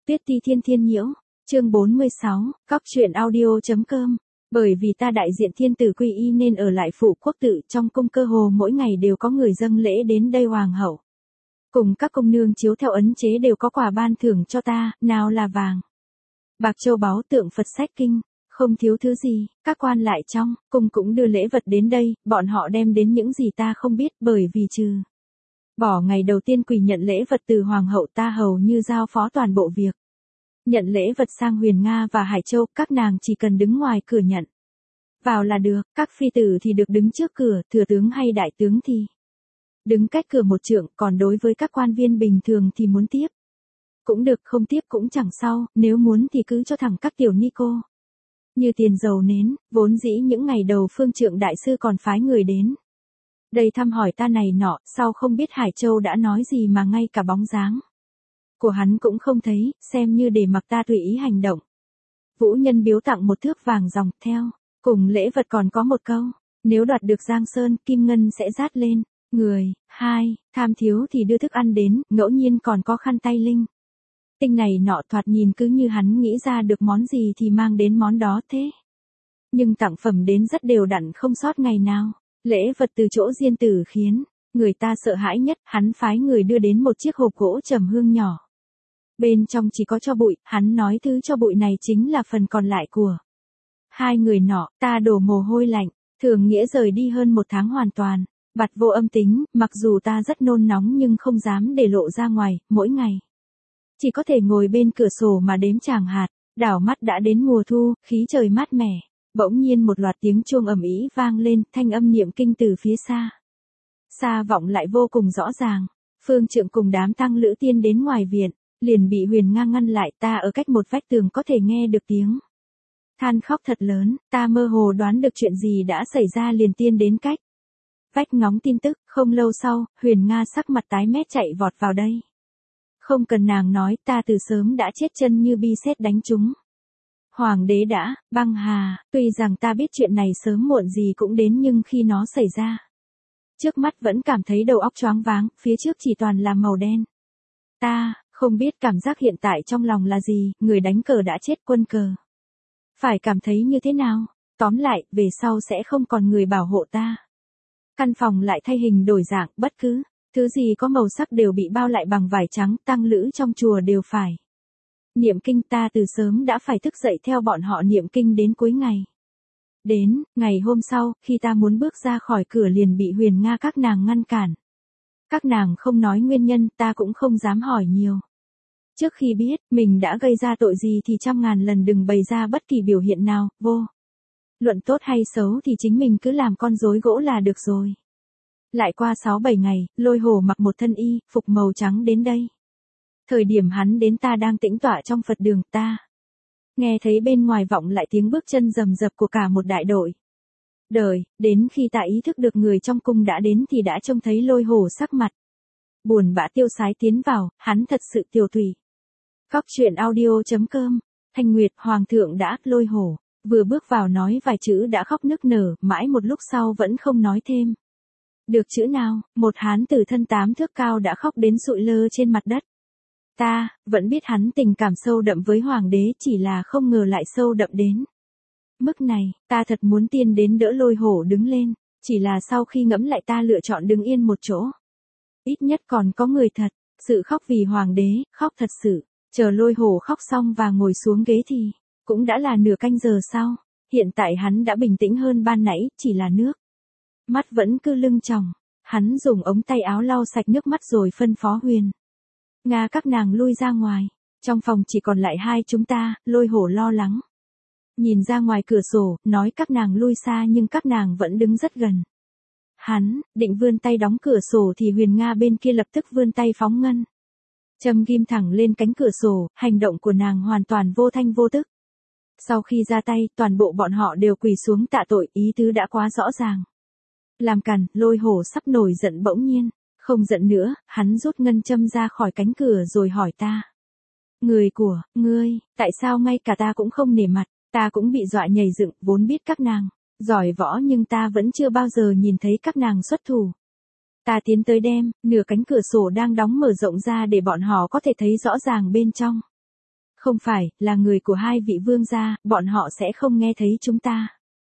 Tuyết Ti Thiên Thiên Nhiễu, chương 46, Cóc truyện audio.com. Bởi vì ta đại diện thiên tử quy y nên ở lại phụ quốc tự, trong cung cơ hồ mỗi ngày đều có người dâng lễ đến đây hoàng hậu. Cùng các công nương chiếu theo ấn chế đều có quà ban thưởng cho ta, nào là vàng, bạc châu báu tượng Phật sách kinh, không thiếu thứ gì. Các quan lại trong cung cũng đưa lễ vật đến đây, bọn họ đem đến những gì ta không biết, bởi vì trừ bỏ ngày đầu tiên quỳ nhận lễ vật từ hoàng hậu, ta hầu như giao phó toàn bộ việc nhận lễ vật sang Huyền Nga và Hải Châu, các nàng chỉ cần đứng ngoài cửa nhận vào là được. Các phi tử thì được đứng trước cửa, thừa tướng hay đại tướng thì đứng cách cửa một trượng, còn đối với các quan viên bình thường thì muốn tiếp cũng được, không tiếp cũng chẳng sao, nếu muốn thì cứ cho thẳng các tiểu ni cô như tiền dầu nến. Vốn dĩ những ngày đầu Phương Trượng đại sư còn phái người đến đây thăm hỏi ta này nọ, sau không biết Hải Châu đã nói gì mà ngay cả bóng dáng của hắn cũng không thấy, xem như để mặc ta tùy ý hành động. Vũ Nhân biếu tặng một thước vàng dòng, theo cùng lễ vật còn có một câu: nếu đoạt được Giang Sơn, kim ngân sẽ rát lên người. 2. Tham thiếu thì đưa thức ăn đến, ngẫu nhiên còn có khăn tay linh tinh này nọ, thoạt nhìn cứ như hắn nghĩ ra được món gì thì mang đến món đó thế. Nhưng tặng phẩm đến rất đều đặn, không sót ngày nào. Lễ vật từ chỗ Diên Tử khiến người ta sợ hãi nhất, hắn phái người đưa đến một chiếc hộp gỗ trầm hương nhỏ. Bên trong chỉ có tro bụi, hắn nói thứ tro bụi này chính là phần còn lại của hai người nọ. Ta đổ mồ hôi lạnh, Thường Nghĩa rời đi hơn một tháng hoàn toàn bặt vô âm tính, mặc dù ta rất nôn nóng nhưng không dám để lộ ra ngoài, mỗi ngày chỉ có thể ngồi bên cửa sổ mà đếm tràng hạt. Đảo mắt đã đến mùa thu, khí trời mát mẻ. Bỗng nhiên một loạt tiếng chuông ầm ĩ vang lên, thanh âm niệm kinh từ phía xa vọng lại vô cùng rõ ràng. Phương Trượng cùng đám tăng lữ tiên đến ngoài viện, liền bị Huyền Nga ngăn lại. Ta ở cách một vách tường có thể nghe được tiếng than khóc thật lớn. Ta mơ hồ đoán được chuyện gì đã xảy ra, liền tiên đến cách vách ngóng tin tức. Không lâu sau, Huyền Nga sắc mặt tái mét chạy vọt vào đây. Không cần nàng nói, ta từ sớm đã chết chân như bi sét đánh trúng. Hoàng đế đã băng hà. Tuy rằng ta biết chuyện này sớm muộn gì cũng đến, nhưng khi nó xảy ra trước mắt vẫn cảm thấy đầu óc choáng váng, phía trước chỉ toàn là màu đen. Ta không biết cảm giác hiện tại trong lòng là gì, người đánh cờ đã chết, quân cờ phải cảm thấy như thế nào. Tóm lại, về sau sẽ không còn người bảo hộ ta. Căn phòng lại thay hình đổi dạng, bất cứ thứ gì có màu sắc đều bị bao lại bằng vải trắng. Tăng lữ trong chùa đều phải niệm kinh, ta từ sớm đã phải thức dậy theo bọn họ niệm kinh đến cuối ngày. Đến ngày hôm sau, khi ta muốn bước ra khỏi cửa liền bị Huyền Nga các nàng ngăn cản. Các nàng không nói nguyên nhân, ta cũng không dám hỏi nhiều. Trước khi biết mình đã gây ra tội gì thì trăm ngàn lần đừng bày ra bất kỳ biểu hiện nào, vô luận tốt hay xấu thì chính mình cứ làm con rối gỗ là được rồi. Lại qua 6-7 ngày, Lôi Hổ mặc một thân y phục màu trắng đến đây. Thời điểm hắn đến ta đang tĩnh tọa trong Phật đường, ta nghe thấy bên ngoài vọng lại tiếng bước chân rầm rập của cả một đại đội. Đến khi ta ý thức được người trong cung đã đến thì đã trông thấy Lôi Hổ sắc mặt buồn bã tiêu sái tiến vào, hắn thật sự tiều tụy. Cóc truyện audio.com. Thanh Nguyệt, Hoàng thượng đã. Lôi Hổ vừa bước vào nói vài chữ đã khóc nức nở, mãi một lúc sau vẫn không nói thêm được chữ nào. Một hán tử thân 8 thước cao đã khóc đến sụi lơ trên mặt đất. Ta vẫn biết hắn tình cảm sâu đậm với hoàng đế, chỉ là không ngờ lại sâu đậm đến mức này. Ta thật muốn tiên đến đỡ Lôi Hổ đứng lên, chỉ là sau khi ngẫm lại ta lựa chọn đứng yên một chỗ. Ít nhất còn có người thật sự khóc vì hoàng đế, khóc thật sự. Chờ Lôi Hổ khóc xong và ngồi xuống ghế thì cũng đã là nửa canh giờ sau. Hiện tại hắn đã bình tĩnh hơn ban nãy, chỉ là nước mắt vẫn cứ lưng tròng. Hắn dùng ống tay áo lau sạch nước mắt rồi phân phó Huyền Nga các nàng lui ra ngoài. Trong phòng chỉ còn lại hai chúng ta. Lôi Hổ lo lắng nhìn ra ngoài cửa sổ, nói các nàng lui xa nhưng các nàng vẫn đứng rất gần. Hắn định vươn tay đóng cửa sổ thì Huyền Nga bên kia lập tức vươn tay phóng ngân châm ghim thẳng lên cánh cửa sổ. Hành động của nàng hoàn toàn vô thanh vô tức. Sau khi ra tay, toàn bộ bọn họ đều quỳ xuống tạ tội, ý tứ đã quá rõ ràng. Làm càn. Lôi Hổ sắp nổi giận bỗng nhiên không giận nữa, hắn rút ngân châm ra khỏi cánh cửa rồi hỏi ta: người của ngươi, tại sao ngay cả ta cũng không nể mặt? Ta cũng bị dọa nhảy dựng, vốn biết các nàng giỏi võ nhưng ta vẫn chưa bao giờ nhìn thấy các nàng xuất thủ. Ta tiến tới đem nửa cánh cửa sổ đang đóng mở rộng ra để bọn họ có thể thấy rõ ràng bên trong. Không phải, là người của hai vị vương gia, bọn họ sẽ không nghe thấy chúng ta.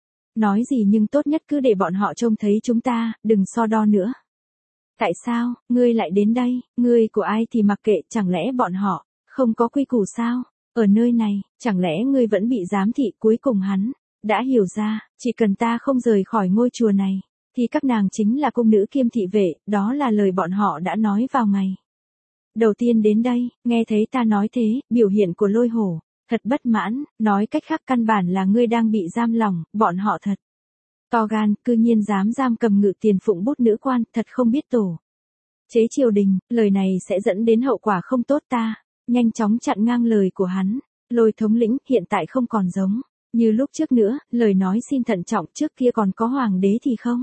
Nói gì nhưng tốt nhất cứ để bọn họ trông thấy chúng ta, đừng so đo nữa. Tại sao, ngươi lại đến đây, ngươi của ai thì mặc kệ, chẳng lẽ bọn họ không có quy củ sao? Ở nơi này, chẳng lẽ ngươi vẫn bị giám thị? Cuối cùng hắn đã hiểu ra, chỉ cần ta không rời khỏi ngôi chùa này, thì các nàng chính là cung nữ kiêm thị vệ, đó là lời bọn họ đã nói vào ngày đầu tiên đến đây. Nghe thấy ta nói thế, biểu hiện của Lôi Hổ thật bất mãn, nói cách khác căn bản là ngươi đang bị giam lỏng, bọn họ thật to gan, cư nhiên dám giam cầm Ngự Tiền Phụng bút nữ quan, thật không biết tổ chế triều đình, lời này sẽ dẫn đến hậu quả không tốt. Ta nhanh chóng chặn ngang lời của hắn. Lôi thống lĩnh, hiện tại không còn giống như lúc trước nữa, lời nói xin thận trọng, trước kia còn có hoàng đế thì không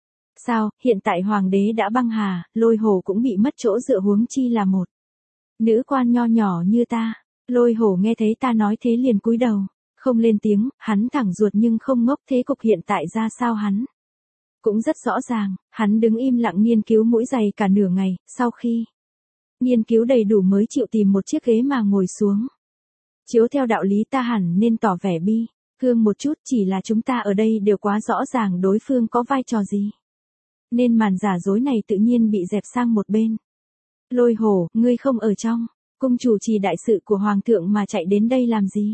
sao, hiện tại hoàng đế đã băng hà, Lôi Hổ cũng bị mất chỗ dựa, huống chi là một nữ quan nho nhỏ như ta. Lôi Hổ nghe thấy ta nói thế liền cúi đầu, không lên tiếng, hắn thẳng ruột nhưng không ngốc, thế cục hiện tại ra sao hắn cũng rất rõ ràng. Hắn đứng im lặng nghiên cứu mũi giày cả nửa ngày, sau khi nghiên cứu đầy đủ mới chịu tìm một chiếc ghế mà ngồi xuống. Chiếu theo đạo lý ta hẳn nên tỏ vẻ bi thương một chút, chỉ là chúng ta ở đây đều quá rõ ràng đối phương có vai trò gì, nên màn giả dối này tự nhiên bị dẹp sang một bên. Lôi Hổ, ngươi không ở trong cung chủ trì đại sự của hoàng thượng mà chạy đến đây làm gì?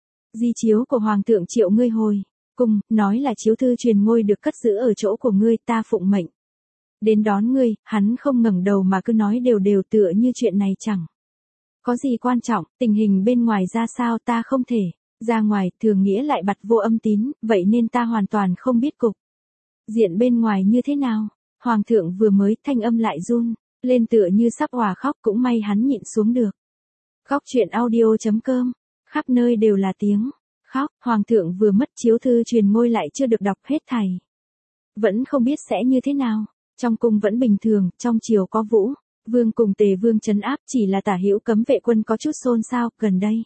Di chiếu của hoàng thượng triệu ngươi hồi cung, nói là chiếu thư truyền ngôi được cất giữ ở chỗ của ngươi, ta phụng mệnh đến đón ngươi. Hắn không ngẩng đầu mà cứ nói đều đều, tựa như chuyện này chẳng có gì quan trọng. Tình hình bên ngoài ra sao ta không thể ra ngoài, Thường Nghĩa lại bặt vô âm tín, vậy nên ta hoàn toàn không biết cục diện bên ngoài như thế nào. Hoàng thượng vừa mới, thanh âm lại run lên tựa như sắp òa khóc, cũng may hắn nhịn xuống được. Khóc chuyện audio.com, khắp nơi đều là tiếng khóc. Hoàng thượng vừa mất, chiếu thư truyền ngôi lại chưa được đọc hết thảy, vẫn không biết sẽ như thế nào. Trong cung vẫn bình thường, trong triều có Vũ Vương cùng Tề Vương trấn áp, chỉ là Tả Hữu Cấm Vệ Quân có chút xôn xao. Gần đây,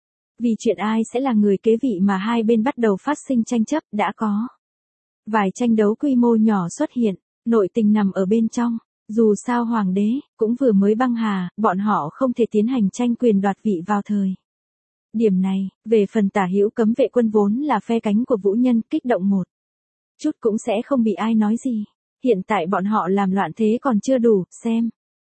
vì chuyện ai sẽ là người kế vị mà hai bên bắt đầu phát sinh tranh chấp, đã có vài tranh đấu quy mô nhỏ xuất hiện, nội tình nằm ở bên trong. Dù sao hoàng đế cũng vừa mới băng hà, bọn họ không thể tiến hành tranh quyền đoạt vị vào thời điểm này. Về phần Tả Hữu Cấm Vệ Quân vốn là phe cánh của Vũ Nhân, kích động một chút cũng sẽ không bị ai nói gì. Hiện tại bọn họ làm loạn thế còn chưa đủ, xem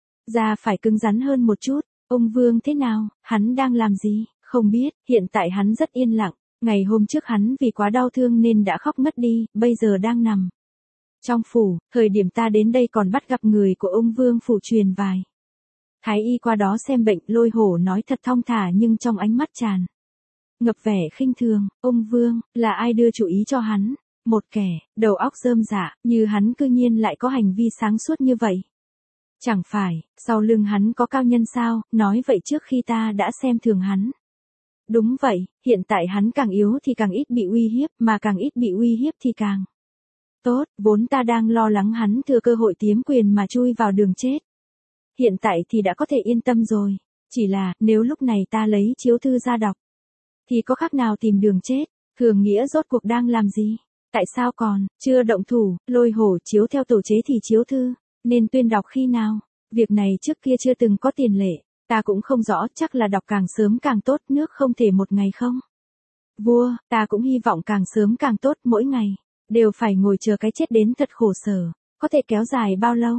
ra phải cứng rắn hơn một chút. Ông Vương thế nào, hắn đang làm gì? Không biết, hiện tại hắn rất yên lặng. Ngày hôm trước hắn vì quá đau thương nên đã khóc ngất đi, bây giờ đang nằm trong phủ. Thời điểm ta đến đây còn bắt gặp người của ông Vương phủ truyền vài thái y qua đó xem bệnh. Lôi Hổ nói thật thong thả nhưng trong ánh mắt tràn ngập vẻ khinh thường. Ông Vương, là ai đưa chủ ý cho hắn? Một kẻ, đầu óc rơm rạ, như hắn cư nhiên lại có hành vi sáng suốt như vậy. Chẳng phải, sau lưng hắn có cao nhân sao? Nói vậy trước khi ta đã xem thường hắn. Đúng vậy, hiện tại hắn càng yếu thì càng ít bị uy hiếp, mà càng ít bị uy hiếp thì càng tốt. Vốn ta đang lo lắng hắn thừa cơ hội tiếm quyền mà chui vào đường chết. Hiện tại thì đã có thể yên tâm rồi. Chỉ là, nếu lúc này ta lấy chiếu thư ra đọc, thì có khác nào tìm đường chết? Thường Nghĩa rốt cuộc đang làm gì? Tại sao còn chưa động thủ? Lôi Hổ, chiếu theo tổ chế thì chiếu thư nên tuyên đọc khi nào? Việc này trước kia chưa từng có tiền lệ. Ta cũng không rõ, chắc là đọc càng sớm càng tốt, nước không thể một ngày không vua. Ta cũng hy vọng càng sớm càng tốt, mỗi ngày đều phải ngồi chờ cái chết đến thật khổ sở. Có thể kéo dài bao lâu?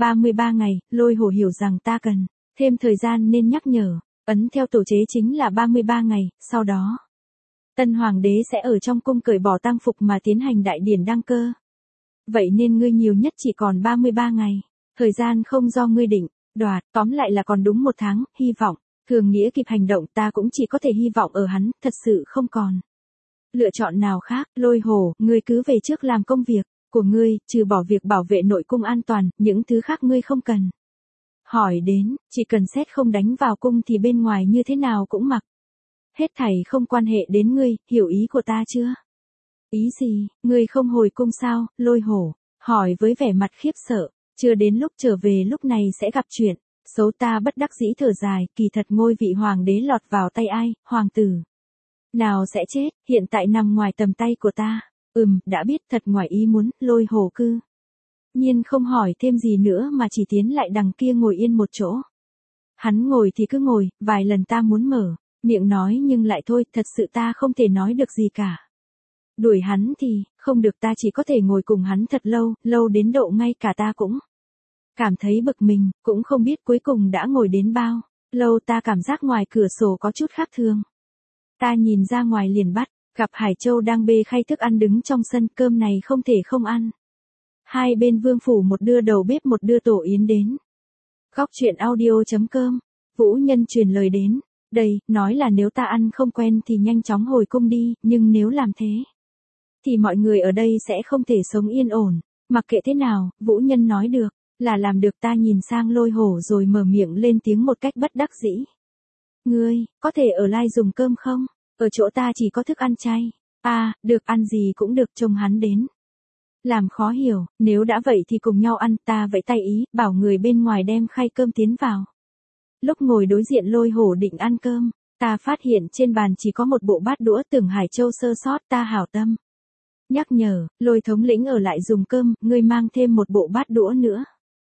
33 ngày. Lôi Hổ hiểu rằng ta cần thêm thời gian nên nhắc nhở. Ấn theo tổ chế chính là 33 ngày, sau đó tân hoàng đế sẽ ở trong cung cởi bỏ tang phục mà tiến hành đại điển đăng cơ. Vậy nên ngươi nhiều nhất chỉ còn 33 ngày. Thời gian không do ngươi định đoạt, tóm lại là còn đúng một tháng. Hy vọng Thường Nghĩa kịp hành động, ta cũng chỉ có thể hy vọng ở hắn, thật sự không còn lựa chọn nào khác. Lôi Hổ, ngươi cứ về trước làm công việc của ngươi, trừ bỏ việc bảo vệ nội cung an toàn, những thứ khác ngươi không cần hỏi đến. Chỉ cần xét không đánh vào cung thì bên ngoài như thế nào cũng mặc hết thảy không quan hệ đến ngươi, hiểu ý của ta chưa? Ý gì, ngươi không hồi cung sao? Lôi Hổ hỏi với vẻ mặt khiếp sợ. Chưa đến lúc trở về, lúc này sẽ gặp chuyện xấu. Ta bất đắc dĩ thở dài, kỳ thật ngôi vị hoàng đế lọt vào tay ai, hoàng tử nào sẽ chết, hiện tại nằm ngoài tầm tay của ta. Đã biết, thật ngoài ý muốn. Lôi Hổ cư nhiên không hỏi thêm gì nữa mà chỉ tiến lại đằng kia ngồi yên một chỗ. Hắn ngồi thì cứ ngồi, vài lần ta muốn mở Miệng nói nhưng lại thôi, thật sự ta không thể nói được gì cả. Đuổi hắn thì, không được, ta chỉ có thể ngồi cùng hắn thật lâu, lâu đến độ ngay cả ta cũng cảm thấy bực mình, cũng không biết cuối cùng đã ngồi đến bao lâu. Ta cảm giác ngoài cửa sổ có chút khác thường. Ta nhìn ra ngoài liền bắt gặp Hải Châu đang bê khay thức ăn đứng trong sân, cơm này không thể không ăn. Hai bên vương phủ, một đưa đầu bếp một đưa tổ yến đến. Góc chuyện audio.com, Vũ Nhân truyền lời đến. Đây, nói là nếu ta ăn không quen thì nhanh chóng hồi cung đi, nhưng nếu làm thế thì mọi người ở đây sẽ không thể sống yên ổn. Mặc kệ thế nào, Vũ Nhân nói được, là làm được. Ta nhìn sang Lôi Hổ rồi mở miệng lên tiếng một cách bất đắc dĩ. Ngươi, có thể ở lại dùng cơm không? Ở chỗ ta chỉ có thức ăn chay. À, được, ăn gì cũng được, trông hắn đến làm khó hiểu, nếu đã vậy thì cùng nhau ăn. Ta vẫy tay ý, bảo người bên ngoài đem khay cơm tiến vào. Lúc ngồi đối diện Lôi Hổ định ăn cơm, ta phát hiện trên bàn chỉ có một bộ bát đũa, tưởng Hải Châu sơ sót. Ta hảo tâm nhắc nhở, Lôi thống lĩnh ở lại dùng cơm, ngươi mang thêm một bộ bát đũa nữa.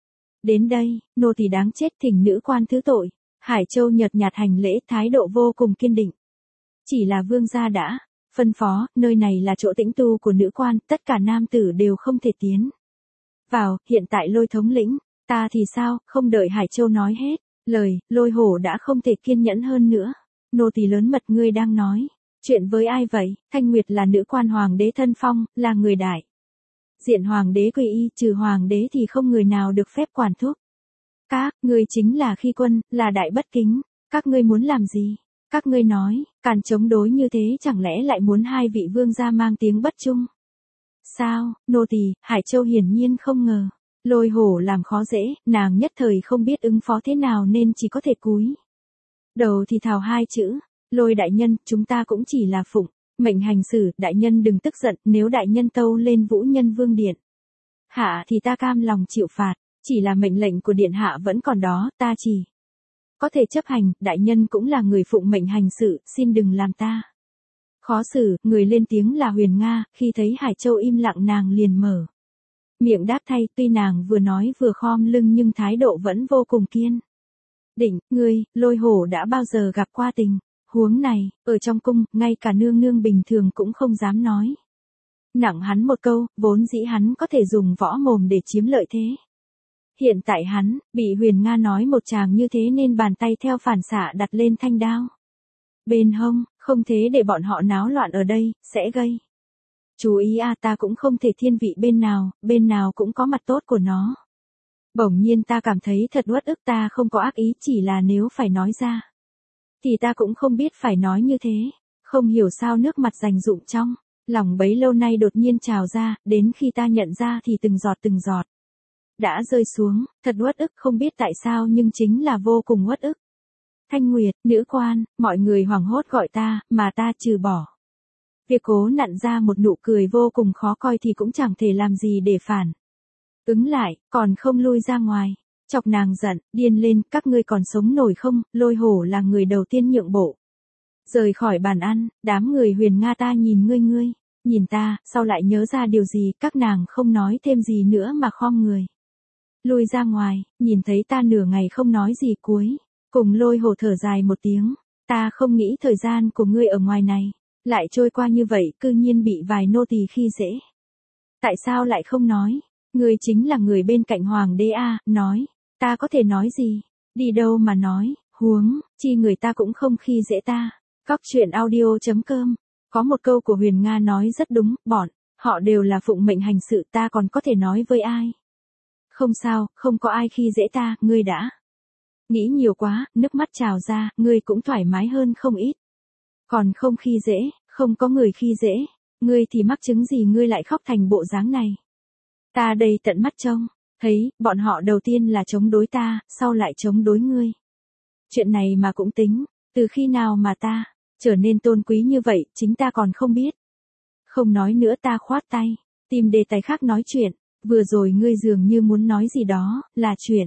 Đến đây, nô tỳ đáng chết, thỉnh nữ quan thứ tội. Hải Châu nhợt nhạt hành lễ, thái độ vô cùng kiên định. Chỉ là vương gia đã phân phó, nơi này là chỗ tĩnh tu của nữ quan, tất cả nam tử đều không thể tiến vào. Hiện tại Lôi thống lĩnh, ta thì sao? Không đợi Hải Châu nói hết lời, Lôi Hổ đã không thể kiên nhẫn hơn nữa. Nô tỳ lớn mật, ngươi đang nói chuyện với ai vậy? Thanh Nguyệt là nữ quan hoàng đế thân phong, là người đại diện hoàng đế quy y, trừ hoàng đế thì không người nào được phép quản thúc. Các ngươi chính là khi quân, là đại bất kính. Các ngươi muốn làm gì? Các ngươi nói, càn chống đối như thế chẳng lẽ lại muốn hai vị vương gia mang tiếng bất trung? Sao, nô tỳ? Hải Châu hiển nhiên không ngờ Lôi Hổ làm khó dễ, nàng nhất thời không biết ứng phó thế nào nên chỉ có thể cúi đầu thì thào hai chữ. Lôi đại nhân, chúng ta cũng chỉ là phụng mệnh hành xử, đại nhân đừng tức giận, nếu đại nhân tâu lên Vũ Nhân vương điện hạ thì ta cam lòng chịu phạt, chỉ là mệnh lệnh của điện hạ vẫn còn đó, ta chỉ có thể chấp hành. Đại nhân cũng là người phụng mệnh hành sự, xin đừng làm ta khó xử. Người lên tiếng là Huyền Nga, khi thấy Hải Châu im lặng nàng liền mở miệng đáp thay, tuy nàng vừa nói vừa khom lưng nhưng thái độ vẫn vô cùng kiên định. Ngươi, Lôi Hổ đã bao giờ gặp qua tình huống này? Ở trong cung, ngay cả nương nương bình thường cũng không dám nói nặng hắn một câu, vốn dĩ hắn có thể dùng võ mồm để chiếm lợi thế. Hiện tại hắn bị Huyền Nga nói một tràng như thế nên bàn tay theo phản xạ đặt lên thanh đao bên hông. Không thế để bọn họ náo loạn ở đây, sẽ gây chú ý à. Ta cũng không thể thiên vị bên nào cũng có mặt tốt của nó. Bỗng nhiên ta cảm thấy thật uất ức. Ta không có ác ý, chỉ là nếu phải nói ra thì ta cũng không biết phải nói như thế. Không hiểu sao nước mặt dành dụm trong lòng bấy lâu nay đột nhiên trào ra, đến khi ta nhận ra thì từng giọt đã rơi xuống. Thật uất ức, không biết tại sao nhưng chính là vô cùng uất ức. Thanh Nguyệt, nữ quan, mọi người hoảng hốt gọi ta, mà ta trừ bỏ việc cố nặn ra một nụ cười vô cùng khó coi thì cũng chẳng thể làm gì để phản ứng lại, còn không lui ra ngoài. Chọc nàng giận, điên lên, các ngươi còn sống nổi không? Lôi Hổ là người đầu tiên nhượng bộ rời khỏi bàn ăn. Đám người Huyền Nga ta nhìn ngươi nhìn ta, sau lại nhớ ra điều gì, các nàng không nói thêm gì nữa mà khom người lui ra ngoài. Nhìn thấy ta nửa ngày không nói gì, cuối cùng Lôi Hổ thở dài một tiếng. Ta không nghĩ thời gian của ngươi ở ngoài này lại trôi qua như vậy, cư nhiên bị vài nô tỳ khi dễ. Tại sao lại không nói? Ngươi chính là người bên cạnh hoàng đế a, nói. Ta có thể nói gì? Đi đâu mà nói, huống chi người ta cũng không khi dễ ta. Góc chuyện audio.com, có một câu của Huyền Nga nói rất đúng, bọn họ đều là phụng mệnh hành sự, ta còn có thể nói với ai? Không sao, không có ai khi dễ ta. Ngươi đã nghĩ nhiều quá. Nước mắt trào ra, ngươi cũng thoải mái hơn không ít. Còn không khi dễ, không có người khi dễ, ngươi thì mắc chứng gì ngươi lại khóc thành bộ dáng này? Ta đây tận mắt trông thấy, bọn họ đầu tiên là chống đối ta, sau lại chống đối ngươi. Chuyện này mà cũng tính, từ khi nào mà ta trở nên tôn quý như vậy, chính ta còn không biết. Không nói nữa, ta khoát tay, tìm đề tài khác nói chuyện. Vừa rồi ngươi dường như muốn nói gì đó, là chuyện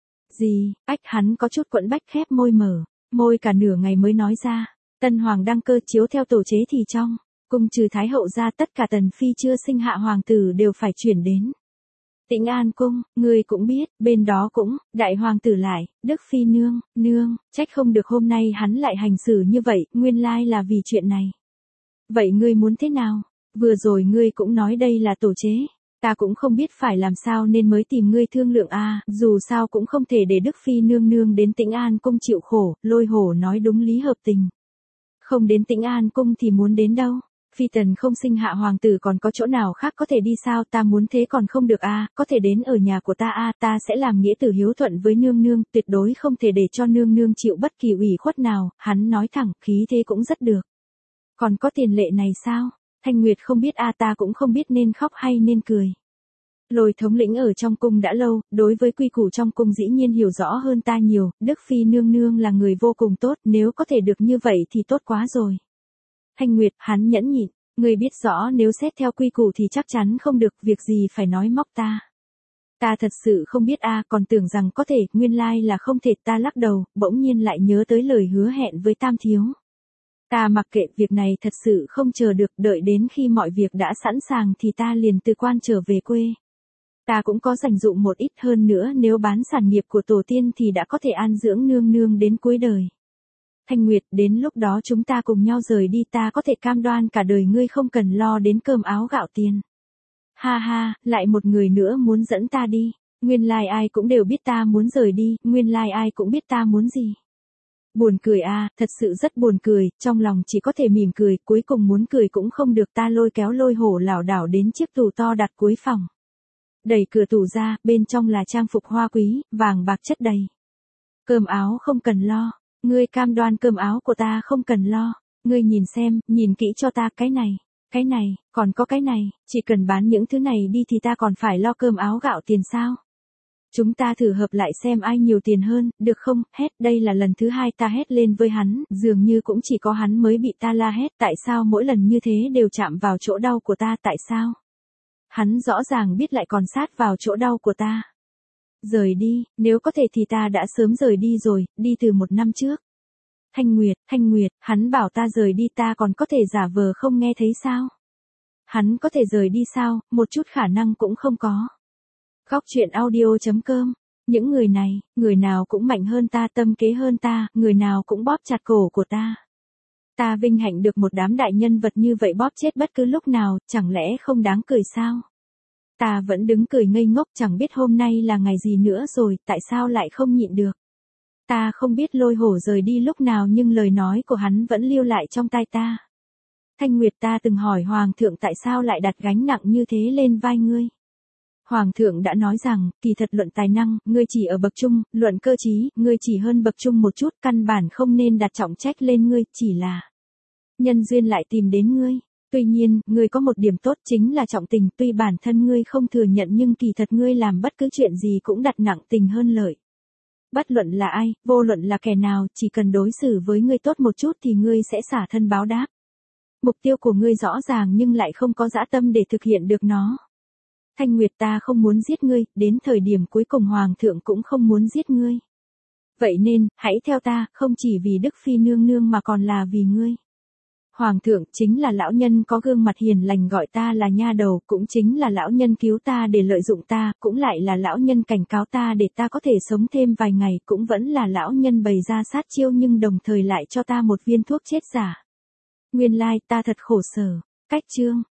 gì? Ách, hắn có chút quẫn bách, khép môi mở môi cả nửa ngày mới nói ra. Tân hoàng đăng cơ, chiếu theo tổ chế thì trong cung trừ thái hậu ra, tất cả tần phi chưa sinh hạ hoàng tử đều phải chuyển đến Tĩnh An cung, ngươi cũng biết, bên đó cũng, đại hoàng tử lại, Đức Phi nương, trách không được hôm nay hắn lại hành xử như vậy, nguyên lai là vì chuyện này. Vậy ngươi muốn thế nào? Vừa rồi ngươi cũng nói đây là tổ chế. Ta cũng không biết phải làm sao nên mới tìm ngươi thương lượng dù sao cũng không thể để Đức Phi nương đến Tĩnh An cung chịu khổ, Lôi Hổ nói đúng lý hợp tình. Không đến Tĩnh An cung thì muốn đến đâu? Phi tần không sinh hạ hoàng tử còn có chỗ nào khác có thể đi sao, ta muốn thế còn không được có thể đến ở nhà của ta ta sẽ làm nghĩa tử hiếu thuận với nương, tuyệt đối không thể để cho nương chịu bất kỳ ủy khuất nào, hắn nói thẳng, khí thế cũng rất được. Còn có tiền lệ này sao? Thanh Nguyệt không biết ta cũng không biết nên khóc hay nên cười. Lôi thống lĩnh ở trong cung đã lâu, đối với quy củ trong cung dĩ nhiên hiểu rõ hơn ta nhiều, Đức Phi nương là người vô cùng tốt, nếu có thể được như vậy thì tốt quá rồi. Thanh Nguyệt, hắn nhẫn nhịn, người biết rõ nếu xét theo quy củ thì chắc chắn không được, việc gì phải nói móc ta. Ta thật sự không biết còn tưởng rằng có thể, nguyên lai là không thể, ta lắc đầu, bỗng nhiên lại nhớ tới lời hứa hẹn với Tam Thiếu. Ta mặc kệ, việc này thật sự không chờ được, đợi đến khi mọi việc đã sẵn sàng thì ta liền từ quan trở về quê. Ta cũng có dành dụm một ít, hơn nữa nếu bán sản nghiệp của tổ tiên thì đã có thể an dưỡng nương đến cuối đời. Thanh Nguyệt, đến lúc đó chúng ta cùng nhau rời đi, ta có thể cam đoan cả đời ngươi không cần lo đến cơm áo gạo tiền. Ha, lại một người nữa muốn dẫn ta đi, nguyên lai ai cũng đều biết ta muốn rời đi, nguyên lai ai cũng biết ta muốn gì. Buồn cười thật sự rất buồn cười, trong lòng chỉ có thể mỉm cười, cuối cùng muốn cười cũng không được, ta lôi kéo Lôi Hổ lảo đảo đến chiếc tủ to đặt cuối phòng. Đẩy cửa tủ ra, bên trong là trang phục hoa quý, vàng bạc chất đầy. Cơm áo không cần lo, ngươi cam đoan cơm áo của ta không cần lo, ngươi nhìn xem, nhìn kỹ cho ta, cái này, còn có cái này, chỉ cần bán những thứ này đi thì ta còn phải lo cơm áo gạo tiền sao? Chúng ta thử hợp lại xem ai nhiều tiền hơn, được không? Hét, đây là lần thứ 2 ta hét lên với hắn, dường như cũng chỉ có hắn mới bị ta la hét, tại sao mỗi lần như thế đều chạm vào chỗ đau của ta, tại sao? Hắn rõ ràng biết lại còn sát vào chỗ đau của ta. Rời đi, nếu có thể thì ta đã sớm rời đi rồi, đi từ 1 năm trước. Thanh Nguyệt, hắn bảo ta rời đi, ta còn có thể giả vờ không nghe thấy sao? Hắn có thể rời đi sao, một chút khả năng cũng không có. Góc truyện audio.com. Những người này, người nào cũng mạnh hơn ta, tâm kế hơn ta, người nào cũng bóp chặt cổ của ta. Ta vinh hạnh được một đám đại nhân vật như vậy bóp chết bất cứ lúc nào, chẳng lẽ không đáng cười sao? Ta vẫn đứng cười ngây ngốc, chẳng biết hôm nay là ngày gì nữa rồi, tại sao lại không nhịn được. Ta không biết Lôi Hổ rời đi lúc nào nhưng lời nói của hắn vẫn lưu lại trong tai ta. Thanh Nguyệt, ta từng hỏi Hoàng thượng tại sao lại đặt gánh nặng như thế lên vai ngươi. Hoàng thượng đã nói rằng, kỳ thật luận tài năng, ngươi chỉ ở bậc trung, luận cơ trí, ngươi chỉ hơn bậc trung một chút, căn bản không nên đặt trọng trách lên ngươi, chỉ là nhân duyên lại tìm đến ngươi. Tuy nhiên, ngươi có một điểm tốt chính là trọng tình, tuy bản thân ngươi không thừa nhận nhưng kỳ thật ngươi làm bất cứ chuyện gì cũng đặt nặng tình hơn lợi. Bất luận là ai, vô luận là kẻ nào, chỉ cần đối xử với ngươi tốt một chút thì ngươi sẽ xả thân báo đáp. Mục tiêu của ngươi rõ ràng nhưng lại không có dã tâm để thực hiện được nó. Thanh Nguyệt, ta không muốn giết ngươi, đến thời điểm cuối cùng Hoàng thượng cũng không muốn giết ngươi. Vậy nên, hãy theo ta, không chỉ vì Đức Phi nương mà còn là vì ngươi. Hoàng thượng chính là lão nhân có gương mặt hiền lành gọi ta là nha đầu, cũng chính là lão nhân cứu ta để lợi dụng ta, cũng lại là lão nhân cảnh cáo ta để ta có thể sống thêm vài ngày, cũng vẫn là lão nhân bày ra sát chiêu nhưng đồng thời lại cho ta một viên thuốc chết giả. Nguyên lai ta thật khổ sở. Cách chương